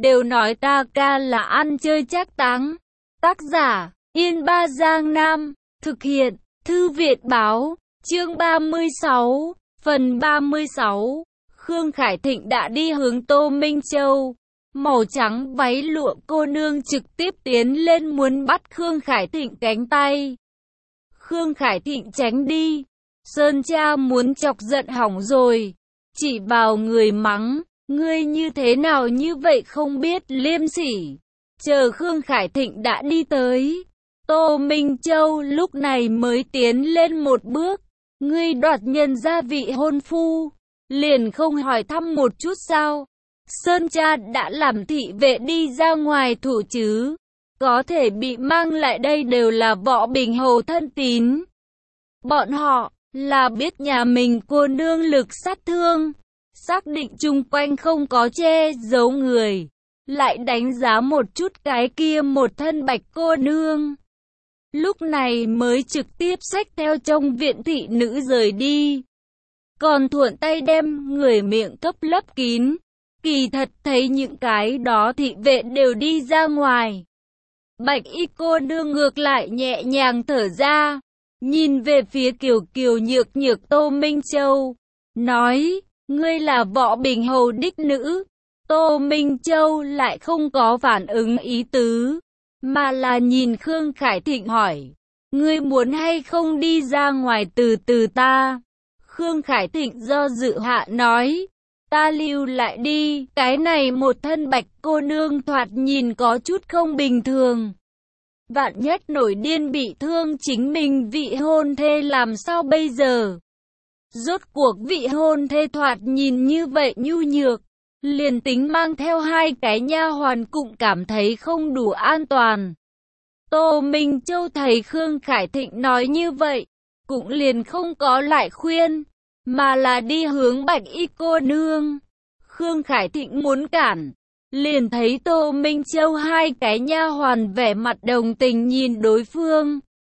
đều nói ta ca là ăn chơi trác táng. Tác giả, Yên Ba Giang Nam, thực hiện, Thư viện Báo, chương 36, phần 36. Khương Khải Thịnh đã đi hướng Tô Minh Châu. Màu trắng váy lụa cô nương trực tiếp tiến lên muốn bắt Khương Khải Thịnh cánh tay. Khương Khải Thịnh tránh đi. Sơn cha muốn chọc giận hỏng rồi. Chỉ vào người mắng, ngươi như thế nào như vậy không biết liêm sỉ. Chờ Khương Khải Thịnh đã đi tới. Tô Minh Châu lúc này mới tiến lên một bước. Ngươi đoạt nhân gia vị hôn phu, liền không hỏi thăm một chút sao? Sơn cha đã làm thị vệ đi ra ngoài thủ chứ. Có thể bị mang lại đây đều là Võ Bình Hầu thân tín. Bọn họ là biết nhà mình cô nương lực sát thương, xác định chung quanh không có che giấu người, lại đánh giá một chút cái kia một thân bạch cô nương. Lúc này mới trực tiếp xách theo trong viện thị nữ rời đi. Còn thuận tay đem người miệng cấp lấp kín. Kỳ thật thấy những cái đó thị vệ đều đi ra ngoài. Bạch y cô nương ngược lại nhẹ nhàng thở ra. Nhìn về phía Kiều Kiều nhược nhược Tô Minh Châu. Nói, ngươi là Võ Bình Hầu đích nữ. Tô Minh Châu lại không có phản ứng ý tứ, mà là nhìn Khương Khải Thịnh hỏi, ngươi muốn hay không đi ra ngoài từ từ ta? Khương Khải Thịnh do dự hạ nói, ta lưu lại đi, cái này một thân bạch cô nương thoạt nhìn có chút không bình thường. Vạn nhất nổi điên bị thương chính mình vị hôn thê làm sao bây giờ? Rốt cuộc vị hôn thê thoạt nhìn như vậy nhu nhược, liền tính mang theo hai cái nha hoàn cũng cảm thấy không đủ an toàn. Tô Minh Châu thấy Khương Khải Thịnh nói như vậy, cũng liền không có lại khuyên, mà là đi hướng bạch y cô nương. Khương Khải Thịnh muốn cản, liền thấy Tô Minh Châu hai cái nha hoàn vẻ mặt đồng tình nhìn đối phương.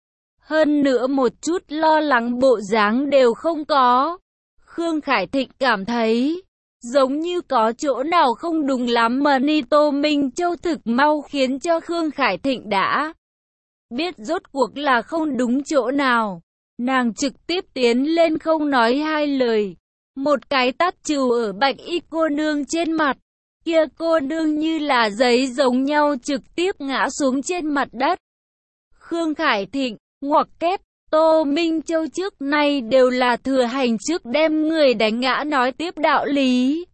Hơn nữa một chút lo lắng bộ dáng đều không có. Khương Khải Thịnh cảm thấy giống như có chỗ nào không đúng lắm mà Tô Minh Châu thực mau khiến cho Khương Khải Thịnh đã biết rốt cuộc là không đúng chỗ nào. Nàng trực tiếp tiến lên không nói hai lời. Một cái tát chịu ở bạch y cô nương trên mặt. Kia cô nương như là giấy giống nhau trực tiếp ngã xuống trên mặt đất. Khương Khải Thịnh, ngoặc kép, Tô Minh Châu trước nay đều là thừa hành trước đem người đánh ngã nói tiếp đạo lý.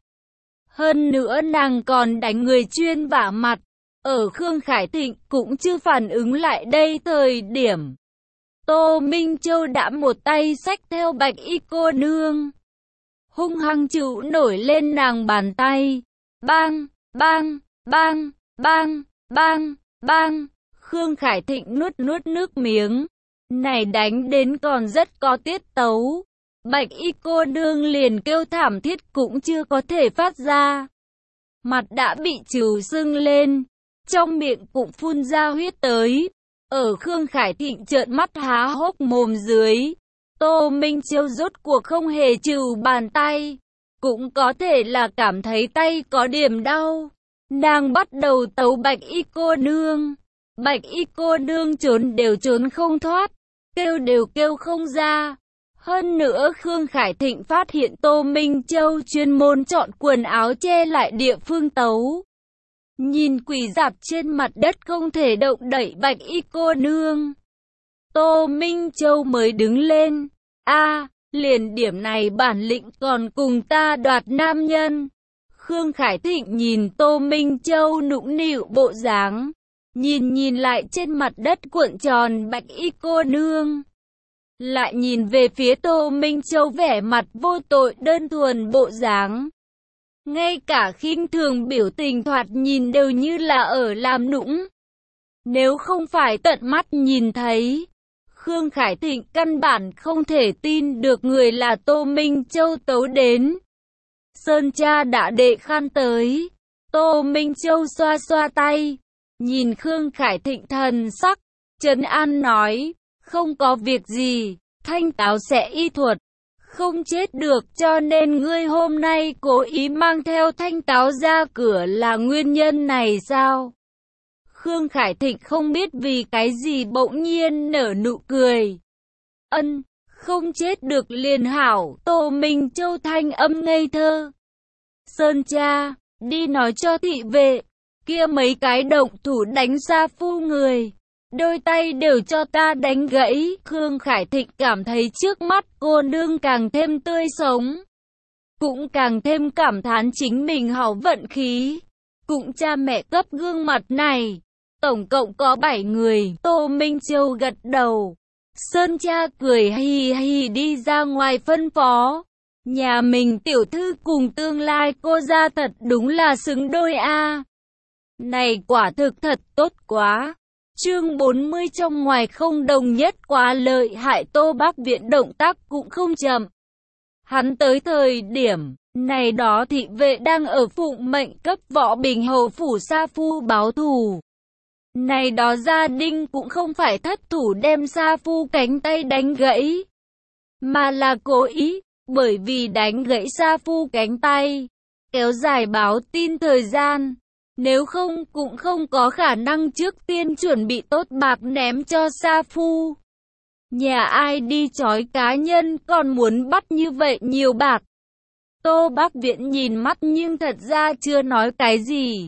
Hơn nữa nàng còn đánh người chuyên vả mặt. Ở Khương Khải Thịnh cũng chưa phản ứng lại đây thời điểm. Tô Minh Châu đã một tay xách theo bạch y cô nương. Hung hăng chịu nổi lên nàng bàn tay. Bang, bang, bang, bang, bang, bang. Khương Khải Thịnh nuốt nước miếng. Này đánh đến còn rất có tiết tấu. Bạch y cô nương liền kêu thảm thiết cũng chưa có thể phát ra. Mặt đã bị trừ sưng lên. Trong miệng cũng phun ra huyết tới. Ở Khương Khải Thịnh trợn mắt há hốc mồm dưới. Tô Minh Châu rốt cuộc không hề trừ bàn tay. Cũng có thể là cảm thấy tay có điểm đau. Nàng bắt đầu tấu bạch y cô nương. Bạch y cô nương trốn đều trốn không thoát. Kêu đều kêu không ra. Hơn nữa Khương Khải Thịnh phát hiện Tô Minh Châu chuyên môn chọn quần áo che lại địa phương tấu. Nhìn quỳ dạp trên mặt đất không thể động đậy bạch y cô nương. Tô Minh Châu mới đứng lên. Liền điểm này bản lĩnh còn cùng ta đoạt nam nhân. Khương Khải Thịnh nhìn Tô Minh Châu nũng nịu bộ dáng. Nhìn lại trên mặt đất cuộn tròn bạch y cô nương. Lại nhìn về phía Tô Minh Châu vẻ mặt vô tội đơn thuần bộ dáng. Ngay cả khinh thường biểu tình thoạt nhìn đều như là ở làm nũng. Nếu không phải tận mắt nhìn thấy, Khương Khải Thịnh căn bản không thể tin được người là Tô Minh Châu tấu đến. Sơn cha đã đệ khăn tới. Tô Minh Châu xoa xoa tay. Nhìn Khương Khải Thịnh thần sắc, trấn an nói, không có việc gì, thanh táo sẽ y thuật. không chết được, cho nên ngươi hôm nay cố ý mang theo thanh táo ra cửa là nguyên nhân này sao? Khương Khải Thịnh không biết vì cái gì bỗng nhiên nở nụ cười. Không chết được liền hảo, Tô Minh Châu thanh âm ngây thơ. Sơn cha, đi nói cho thị vệ, kia mấy cái động thủ đánh Sa Phu người, đôi tay đều cho ta đánh gãy. Khương Khải Thịnh cảm thấy trước mắt cô nương càng thêm tươi sống, cũng càng thêm cảm thán chính mình hảo vận khí. Cũng cha mẹ cấp gương mặt này, tổng cộng có 7 người. Tô Minh Châu gật đầu. Sơn cha cười hì hì đi ra ngoài phân phó. Nhà mình tiểu thư cùng tương lai cô ra thật đúng là xứng đôi a. Này quả thực thật tốt quá. Chương 40 trong ngoài không đồng nhất quá lợi hại. Tô Bắc Viễn động tác cũng không chậm. Hắn tới thời điểm này đó thị vệ đang ở phụng mệnh cấp Võ Bình hầu phủ Sa Phu báo thù. Này đó gia đình cũng không phải thất thủ đem Sa Phu cánh tay đánh gãy, mà là cố ý, bởi vì đánh gãy Sa Phu cánh tay, kéo dài báo tin thời gian. Nếu không cũng không có khả năng trước tiên chuẩn bị tốt bạc ném cho Sa Phu. Nhà ai đi chói cá nhân còn muốn bắt như vậy nhiều bạc. Tô Bắc Viễn nhìn mắt nhưng thật ra chưa nói cái gì.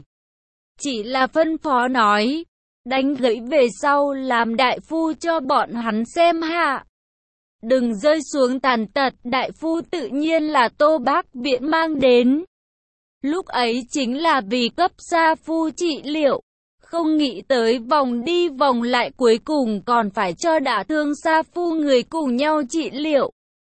Chỉ là phân phó nói, đánh gãy về sau làm đại phu cho bọn hắn xem hạ. Đừng rơi xuống tàn tật. Đại phu tự nhiên là Tô Bắc Viễn mang đến. Lúc ấy chính là vì cấp Sa Phu trị liệu. Không nghĩ tới vòng đi vòng lại cuối cùng còn phải cho đả thương Sa Phu người cùng nhau trị liệu.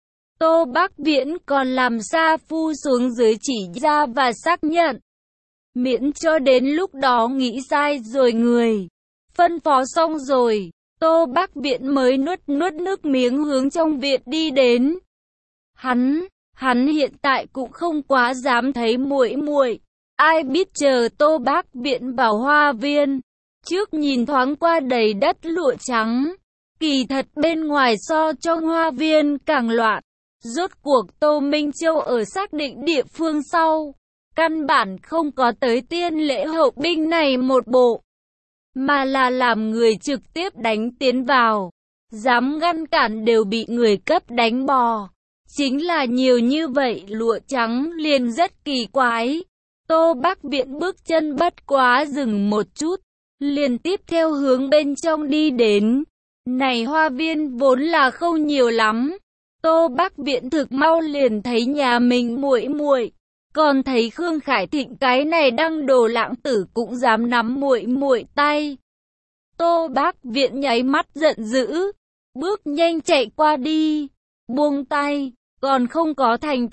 Tô Bắc Viễn còn làm Sa Phu xuống dưới chỉ ra và xác nhận. Miễn cho đến lúc đó nghĩ sai rồi người. Phân phó xong rồi, Tô Bắc Viễn mới nuốt nước miếng hướng trong viện đi đến. Hắn hiện tại cũng không quá dám thấy muội muội. Ai biết chờ Tô Bắc Viễn vào hoa viên, trước nhìn thoáng qua đầy đất lụa trắng. Kỳ thật bên ngoài so trong hoa viên càng loạn. Rốt cuộc Tô Minh Châu ở xác định địa phương sau, căn bản không có tới tiên lễ hậu binh này một bộ, mà là làm người trực tiếp đánh tiến vào. Dám ngăn cản đều bị người cấp đánh bò. Chính là nhiều như vậy lụa trắng liền rất kỳ quái. Tô Bắc Viễn bước chân bất quá dừng một chút, liền tiếp theo hướng bên trong đi đến. Này hoa viên vốn là không nhiều lắm. Tô Bắc Viễn thực mau liền thấy nhà mình muội muội, còn thấy Khương Khải Thịnh cái này đăng đồ lãng tử cũng dám nắm muội muội tay. Tô Bắc Viễn nháy mắt giận dữ, bước nhanh chạy qua đi, buông tay, còn không có thành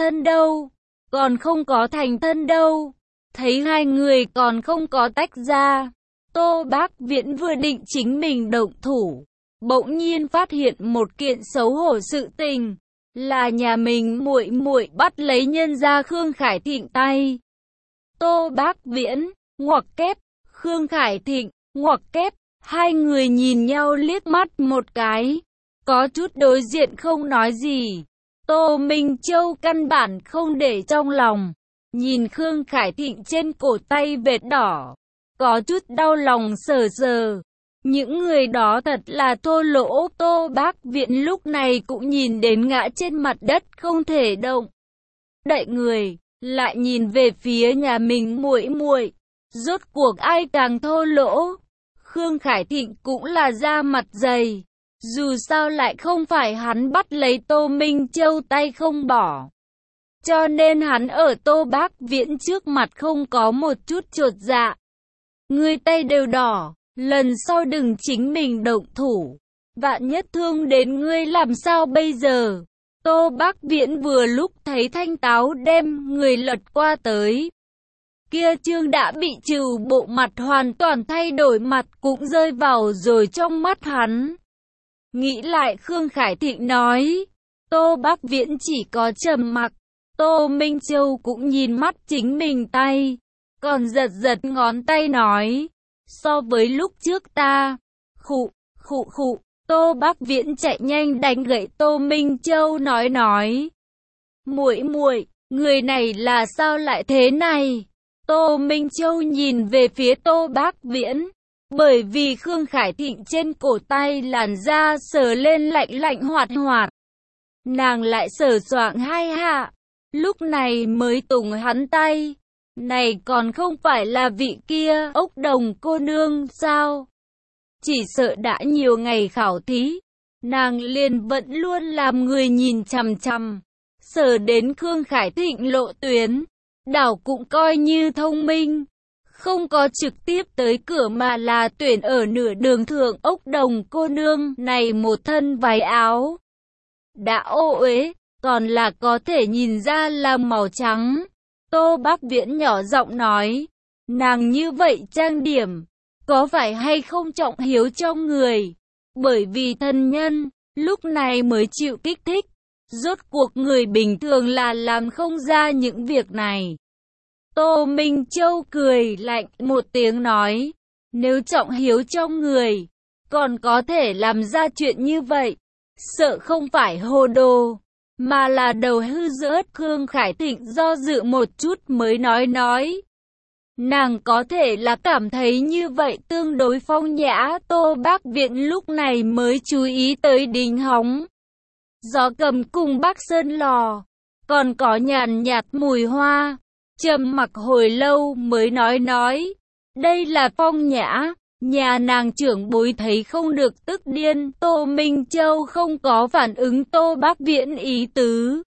thân đâu, thấy hai người còn không có tách ra. Tô Bắc Viễn vừa định chính mình động thủ, bỗng nhiên phát hiện một kiện xấu hổ sự tình, là nhà mình muội muội bắt lấy nhân gia Khương Khải Thịnh tay. Tô Bắc Viễn, ngoặc kép, Khương Khải Thịnh, ngoặc kép, hai người nhìn nhau liếc mắt một cái, có chút đối diện không nói gì. Tô Minh Châu căn bản không để trong lòng, nhìn Khương Khải Thịnh trên cổ tay vết đỏ, có chút đau lòng sờ sờ. Những người đó thật là thô lỗ. Tô Bắc Viễn lúc này cũng nhìn đến ngã trên mặt đất không thể động đậy người, lại nhìn về phía nhà mình muội muội. Rốt cuộc ai càng thô lỗ? Khương Khải Thịnh cũng là da mặt dày, dù sao lại không phải hắn bắt lấy Tô Minh Châu tay không bỏ, cho nên hắn ở Tô Bắc Viễn trước mặt không có một chút chột dạ. Người tay đều đỏ, lần sau đừng chính mình động thủ, vạn nhất thương đến ngươi làm sao bây giờ? Tô Bắc Viễn vừa lúc thấy thanh táo đem người lật qua tới, kia trương đã bị trừ bộ mặt hoàn toàn thay đổi mặt cũng rơi vào rồi trong mắt hắn. Nghĩ lại Khương Khải Thịnh nói, Tô Bắc Viễn chỉ có trầm mặc. Tô Minh Châu cũng nhìn mắt chính mình tay, còn giật giật ngón tay nói, so với lúc trước ta, khụ. Tô Bắc Viễn chạy nhanh đánh gậy Tô Minh Châu nói, Muội muội, người này là sao lại thế này? Tô Minh Châu nhìn về phía Tô Bác Viễn. Bởi vì Khương Khải Thịnh trên cổ tay làn da sờ lên lạnh lạnh hoạt hoạt. Nàng lại sờ soạng hai hạ. Lúc này mới tùng hắn tay. Này còn không phải là vị kia ốc đồng cô nương sao? Chỉ sợ đã nhiều ngày khảo thí. Nàng liền vẫn luôn làm người nhìn chằm chằm. Sờ đến Khương Khải Thịnh lộ tuyến. Đảo cũng coi như thông minh. Không có trực tiếp tới cửa mà là tuyển ở nửa đường thượng ốc đồng cô nương này một thân váy áo. Đã ô uế, còn là có thể nhìn ra là màu trắng. Tô Bác Viễn nhỏ giọng nói, nàng như vậy trang điểm, có phải hay không trọng hiếu trong người? Bởi vì thân nhân, lúc này mới chịu kích thích. Rốt cuộc người bình thường là làm không ra những việc này. Tô Minh Châu cười lạnh một tiếng nói, nếu trọng hiếu trong người, còn có thể làm ra chuyện như vậy, sợ không phải hồ đồ, mà là đầu hư rớt. Khương Khải Thịnh do dự một chút mới nói. Nàng có thể là cảm thấy như vậy tương đối phong nhã. Tô Bác Viễn lúc này mới chú ý tới Đinh Hóng, Gió Cầm cùng Bắc Sơn Lò, còn có nhàn nhạt mùi hoa. Trầm mặc hồi lâu mới nói, đây là phong nhã, nhà nàng trưởng bối thấy không được tức điên. Tô Minh Châu không có phản ứng Tô Bác Viễn ý tứ,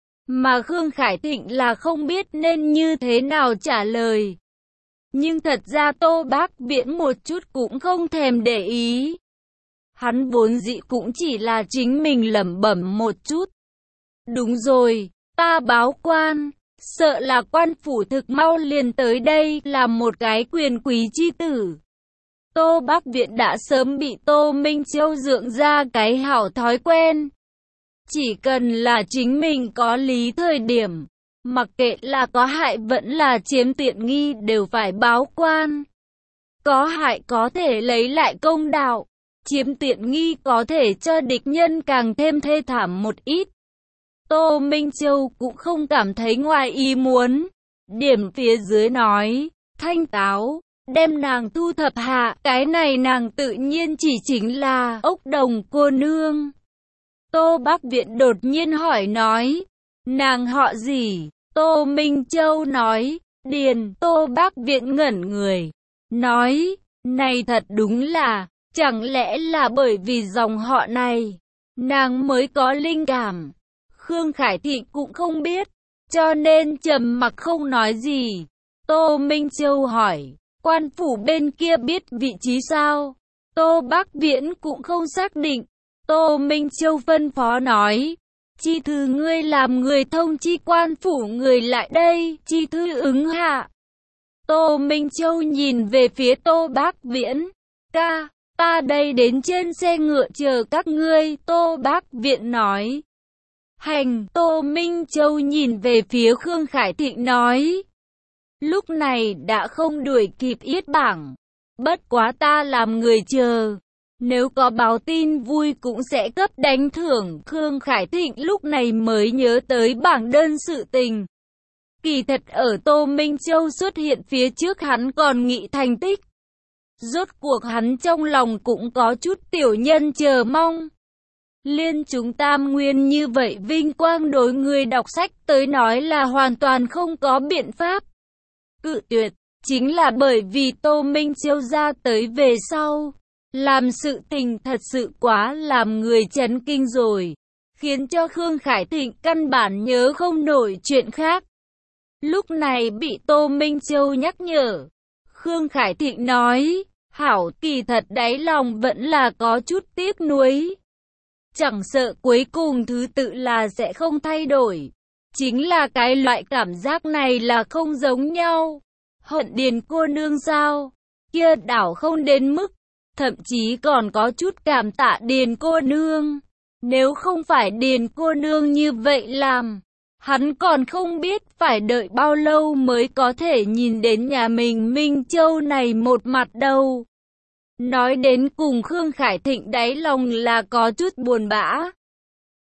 mà Khương Khải Thịnh là không biết nên như thế nào trả lời. Nhưng thật ra Tô Bác Viễn một chút cũng không thèm để ý. Hắn vốn dĩ cũng chỉ là chính mình lẩm bẩm một chút. Đúng rồi, ta báo quan. Sợ là quan phủ thực mau liền tới đây là một cái quyền quý chi tử. Tô Bác Viễn đã sớm bị Tô Minh Châu dưỡng ra cái hảo thói quen. Chỉ cần là chính mình có lý thời điểm, mặc kệ là có hại vẫn là chiếm tiện nghi đều phải báo quan. Có hại có thể lấy lại công đạo, chiếm tiện nghi có thể cho địch nhân càng thêm thê thảm một ít. Tô Minh Châu cũng không cảm thấy ngoài ý muốn. Điểm phía dưới nói, thanh táo, đem nàng thu thập hạ. Cái này nàng tự nhiên chỉ chính là ốc đồng cô nương. Tô Bác Viễn đột nhiên hỏi nói, nàng họ gì? Tô Minh Châu nói, Điền. Tô Bác Viễn ngẩn người, nói, này thật đúng là, chẳng lẽ là bởi vì dòng họ này, nàng mới có linh cảm. Khương Khải Thịnh cũng không biết, cho nên trầm mặc không nói gì. Tô Minh Châu hỏi, quan phủ bên kia biết vị trí sao? Tô Bác Viễn cũng không xác định. Tô Minh Châu phân phó nói, chi thư ngươi làm người thông chi quan phủ người lại đây. Chi thư ứng hạ. Tô Minh Châu nhìn về phía Tô Bác Viễn, ca, ta đây đến trên xe ngựa chờ các ngươi. Tô Bác Viễn nói, hành. Tô Minh Châu nhìn về phía Khương Khải Thịnh nói, lúc này đã không đuổi kịp yết bảng, bất quá ta làm người chờ, nếu có báo tin vui cũng sẽ cấp đánh thưởng. Khương Khải Thịnh lúc này mới nhớ tới bảng đơn sự tình. Kỳ thật ở Tô Minh Châu xuất hiện phía trước hắn còn nghĩ thành tích. Rốt cuộc hắn trong lòng cũng có chút tiểu nhân chờ mong. Liên chúng tam nguyên như vậy vinh quang đối người đọc sách tới nói là hoàn toàn không có biện pháp cự tuyệt. Chính là bởi vì Tô Minh Châu ra tới về sau, làm sự tình thật sự quá làm người chấn kinh rồi, khiến cho Khương Khải Thịnh căn bản nhớ không nổi chuyện khác. Lúc này bị Tô Minh Châu nhắc nhở, Khương Khải Thịnh nói, hảo, kỳ thật đáy lòng vẫn là có chút tiếc nuối. Chẳng sợ cuối cùng thứ tự là sẽ không thay đổi. Chính là cái loại cảm giác này là không giống nhau. Hận Điền cô nương sao? Kia đảo không đến mức. Thậm chí còn có chút cảm tạ Điền cô nương. Nếu không phải Điền cô nương như vậy làm, hắn còn không biết phải đợi bao lâu mới có thể nhìn đến nhà mình Minh Châu này một mặt đâu. Nói đến cùng Khương Khải Thịnh đáy lòng là có chút buồn bã.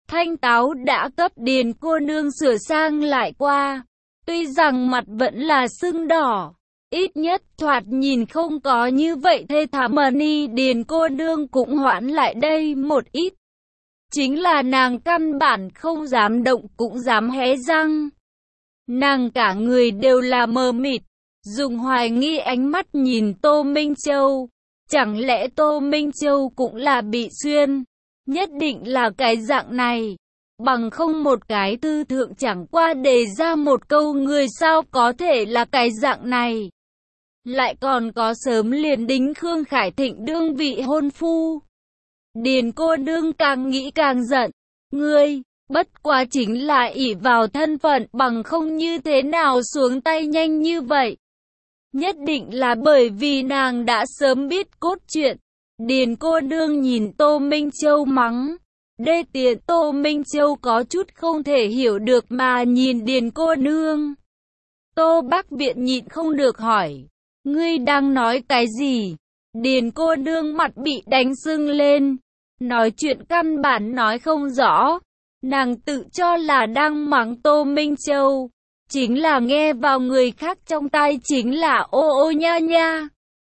Thanh táo đã cấp Điền cô nương sửa sang lại qua. Tuy rằng mặt vẫn là sưng đỏ, ít nhất thoạt nhìn không có như vậy thê thảm mà Điền cô nương cũng hoãn lại đây một ít. Chính là nàng căn bản không dám động cũng dám hé răng. Nàng cả người đều là mờ mịt, dùng hoài nghi ánh mắt nhìn Tô Minh Châu. Chẳng lẽ Tô Minh Châu cũng là bị xuyên? Nhất định là cái dạng này. Bằng không một cái tư thượng chẳng qua đề ra một câu người sao có thể là cái dạng này. Lại còn có sớm liền đính Khương Khải Thịnh đương vị hôn phu. Điền cô nương càng nghĩ càng giận. Ngươi, bất quá chính là ỷ vào thân phận, bằng không như thế nào xuống tay nhanh như vậy. Nhất định là bởi vì nàng đã sớm biết cốt truyện. Điền cô nương nhìn Tô Minh Châu mắng. Đê tiện. Tô Minh Châu có chút không thể hiểu được mà nhìn Điền cô nương. Tô Bắc Viện nhịn không được hỏi. Ngươi đang nói cái gì? Điền cô nương mặt bị đánh sưng lên. Nói chuyện căn bản nói không rõ. Nàng tự cho là đang mắng Tô Minh Châu. Chính là nghe vào người khác trong tai chính là ô ô nha nha.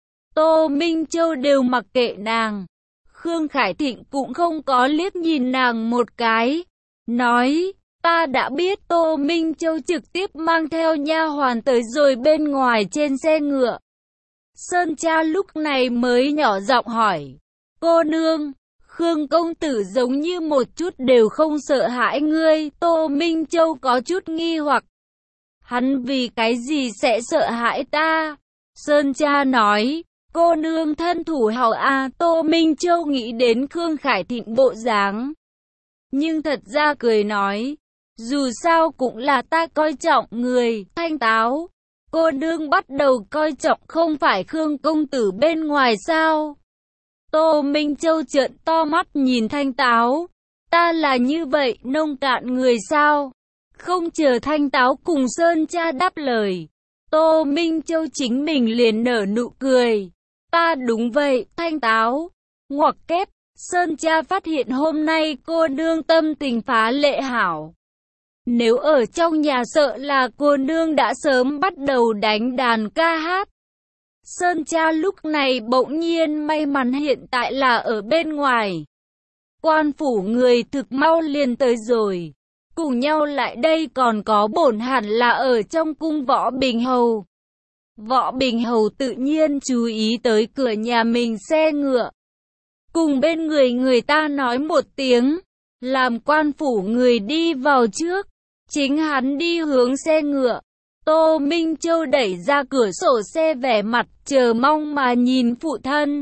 Tô Minh Châu đều mặc kệ nàng. Khương Khải Thịnh cũng không có liếc nhìn nàng một cái. Nói, ta đã biết. Tô Minh Châu trực tiếp mang theo nha hoàn tới rồi bên ngoài trên xe ngựa. Sơn Cha lúc này mới nhỏ giọng hỏi. Cô nương, Khương công tử giống như một chút đều không sợ hãi ngươi. Tô Minh Châu có chút nghi hoặc. Hắn vì cái gì sẽ sợ hãi ta? Sơn Cha nói. Cô nương thân thủ hảo a. Tô Minh Châu nghĩ đến Khương Khải Thịnh bộ dáng. Nhưng thật ra cười nói. Dù sao cũng là ta coi trọng người. Thanh táo. Cô nương bắt đầu coi trọng không phải Khương công tử bên ngoài sao? Tô Minh Châu trợn to mắt nhìn Thanh táo. Ta là như vậy nông cạn người sao? Không chờ Thanh táo cùng Sơn Cha đáp lời. Tô Minh Châu chính mình liền nở nụ cười. Ta đúng vậy, Thanh táo. Ngoặc kép, Sơn Cha phát hiện hôm nay cô nương tâm tình phá lệ hảo. Nếu ở trong nhà sợ là cô nương đã sớm bắt đầu đánh đàn ca hát. Sơn Cha lúc này bỗng nhiên may mắn hiện tại là ở bên ngoài. Quan phủ người thực mau liền tới rồi. Cùng nhau lại đây còn có bổn hẳn là ở trong cung Võ Bình Hầu. Võ Bình Hầu tự nhiên chú ý tới cửa nhà mình xe ngựa. Cùng bên người ta nói một tiếng. Làm quan phủ người đi vào trước. Chính hắn đi hướng xe ngựa. Tô Minh Châu đẩy ra cửa sổ xe vẻ mặt chờ mong mà nhìn phụ thân.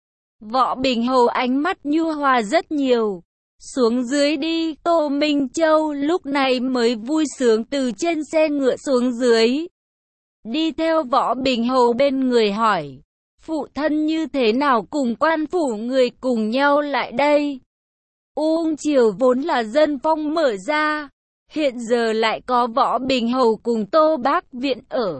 Võ Bình Hầu ánh mắt nhu hòa rất nhiều. Xuống dưới đi. Tô Minh Châu lúc này mới vui sướng từ trên xe ngựa xuống dưới. Đi theo Võ Bình Hầu bên người hỏi. Phụ thân như thế nào cùng quan phủ người cùng nhau lại đây? Uông Triều vốn là dân phong mở ra. Hiện giờ lại có Võ Bình Hầu cùng Tô Bắc Viện ở.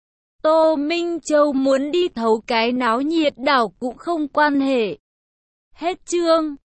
Tô Minh Châu muốn đi thấu cái náo nhiệt đảo cũng không quan hệ. Hết chương.